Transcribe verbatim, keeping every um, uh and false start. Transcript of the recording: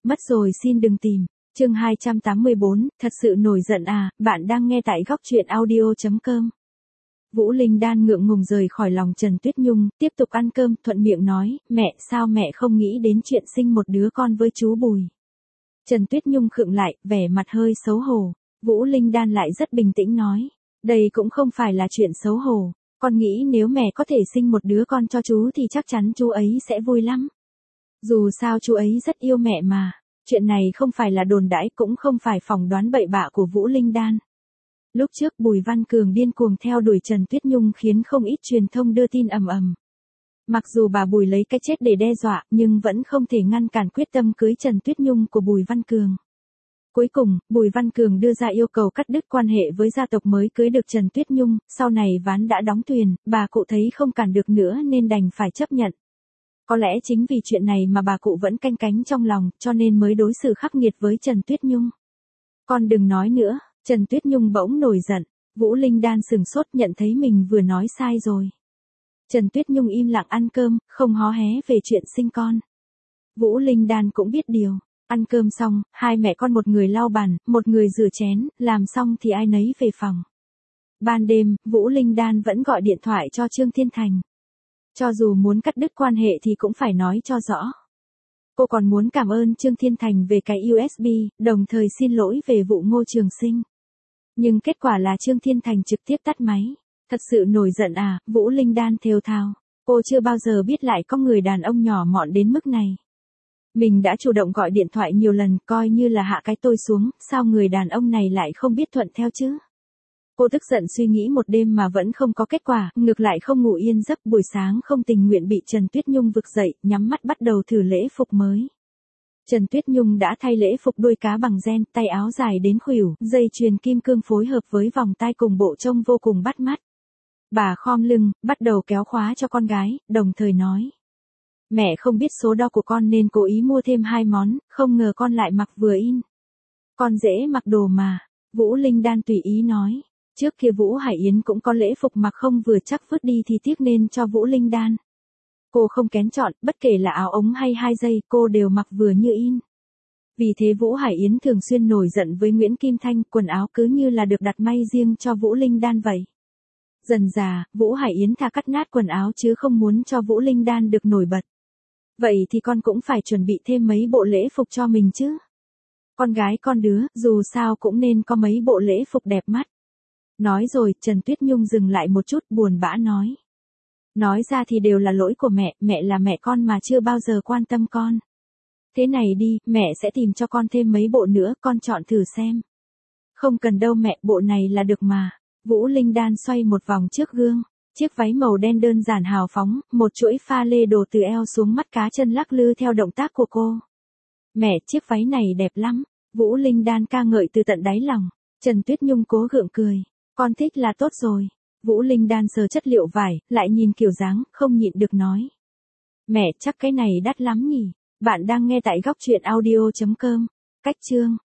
Mất rồi xin đừng tìm. Chương hai trăm tám mươi bốn, thật sự nổi giận à, bạn đang nghe tại góc truyện audio chấm com. Vũ Linh Đan ngượng ngùng rời khỏi lòng Trần Tuyết Nhung, tiếp tục ăn cơm, thuận miệng nói, mẹ sao mẹ không nghĩ đến chuyện sinh một đứa con với chú Bùi. Trần Tuyết Nhung khựng lại, vẻ mặt hơi xấu hổ. Vũ Linh Đan lại rất bình tĩnh nói, đây cũng không phải là chuyện xấu hổ, con nghĩ nếu mẹ có thể sinh một đứa con cho chú thì chắc chắn chú ấy sẽ vui lắm. Dù sao chú ấy rất yêu mẹ mà. Chuyện này không phải là đồn đãi cũng không phải phỏng đoán bậy bạ của Vũ Linh Đan. Lúc trước Bùi Văn Cường điên cuồng theo đuổi Trần Tuyết Nhung khiến không ít truyền thông đưa tin ầm ầm. Mặc dù bà Bùi lấy cái chết để đe dọa nhưng vẫn không thể ngăn cản quyết tâm cưới Trần Tuyết Nhung của Bùi Văn Cường. Cuối cùng, Bùi Văn Cường đưa ra yêu cầu cắt đứt quan hệ với gia tộc mới cưới được Trần Tuyết Nhung, sau này ván đã đóng thuyền, bà cụ thấy không cản được nữa nên đành phải chấp nhận. Có lẽ chính vì chuyện này mà bà cụ vẫn canh cánh trong lòng, cho nên mới đối xử khắc nghiệt với Trần Tuyết Nhung. Con đừng nói nữa, Trần Tuyết Nhung bỗng nổi giận, Vũ Linh Đan sừng sốt nhận thấy mình vừa nói sai rồi. Trần Tuyết Nhung im lặng ăn cơm, không hó hé về chuyện sinh con. Vũ Linh Đan cũng biết điều, ăn cơm xong, hai mẹ con một người lau bàn, một người rửa chén, làm xong thì ai nấy về phòng. Ban đêm, Vũ Linh Đan vẫn gọi điện thoại cho Trương Thiên Thành. Cho dù muốn cắt đứt quan hệ thì cũng phải nói cho rõ. Cô còn muốn cảm ơn Trương Thiên Thành về cái u ét bê, đồng thời xin lỗi về vụ Ngô Trường Sinh. Nhưng kết quả là Trương Thiên Thành trực tiếp tắt máy. Thật sự nổi giận à, Vũ Linh Đan thều thào. Cô chưa bao giờ biết lại có người đàn ông nhỏ mọn đến mức này. Mình đã chủ động gọi điện thoại nhiều lần coi như là hạ cái tôi xuống, sao người đàn ông này lại không biết thuận theo chứ? Cô tức giận suy nghĩ một đêm mà vẫn không có kết quả, ngược lại không ngủ yên giấc, buổi sáng không tình nguyện bị Trần Tuyết Nhung vực dậy, nhắm mắt bắt đầu thử lễ phục mới. Trần Tuyết Nhung đã thay lễ phục đuôi cá bằng ren, tay áo dài đến khuỷu, dây chuyền kim cương phối hợp với vòng tai cùng bộ trông vô cùng bắt mắt. Bà khom lưng, bắt đầu kéo khóa cho con gái, đồng thời nói. Mẹ không biết số đo của con nên cố ý mua thêm hai món, không ngờ con lại mặc vừa in. Con dễ mặc đồ mà, Vũ Linh Đan tùy ý nói. Trước kia Vũ Hải Yến cũng có lễ phục mặc không vừa chắc vứt đi thì tiếc nên cho Vũ Linh Đan. Cô không kén chọn, bất kể là áo ống hay hai dây, cô đều mặc vừa như in. Vì thế Vũ Hải Yến thường xuyên nổi giận với Nguyễn Kim Thanh, quần áo cứ như là được đặt may riêng cho Vũ Linh Đan vậy. Dần dà, Vũ Hải Yến thà cắt nát quần áo chứ không muốn cho Vũ Linh Đan được nổi bật. Vậy thì con cũng phải chuẩn bị thêm mấy bộ lễ phục cho mình chứ. Con gái con đứa, dù sao cũng nên có mấy bộ lễ phục đẹp mắt. Nói rồi, Trần Tuyết Nhung dừng lại một chút buồn bã nói. Nói ra thì đều là lỗi của mẹ, mẹ là mẹ con mà chưa bao giờ quan tâm con. Thế này đi, mẹ sẽ tìm cho con thêm mấy bộ nữa, con chọn thử xem. Không cần đâu mẹ, bộ này là được mà. Vũ Linh Đan xoay một vòng trước gương. Chiếc váy màu đen đơn giản hào phóng, một chuỗi pha lê đồ từ eo xuống mắt cá chân lắc lư theo động tác của cô. Mẹ, chiếc váy này đẹp lắm. Vũ Linh Đan ca ngợi từ tận đáy lòng. Trần Tuyết Nhung cố gượng cười. Con thích là tốt rồi. Vũ Linh Đan sờ chất liệu vải, lại nhìn kiểu dáng, không nhịn được nói. Mẹ, chắc cái này đắt lắm nhỉ. Bạn đang nghe tại góc truyện audio chấm com. Cách chương.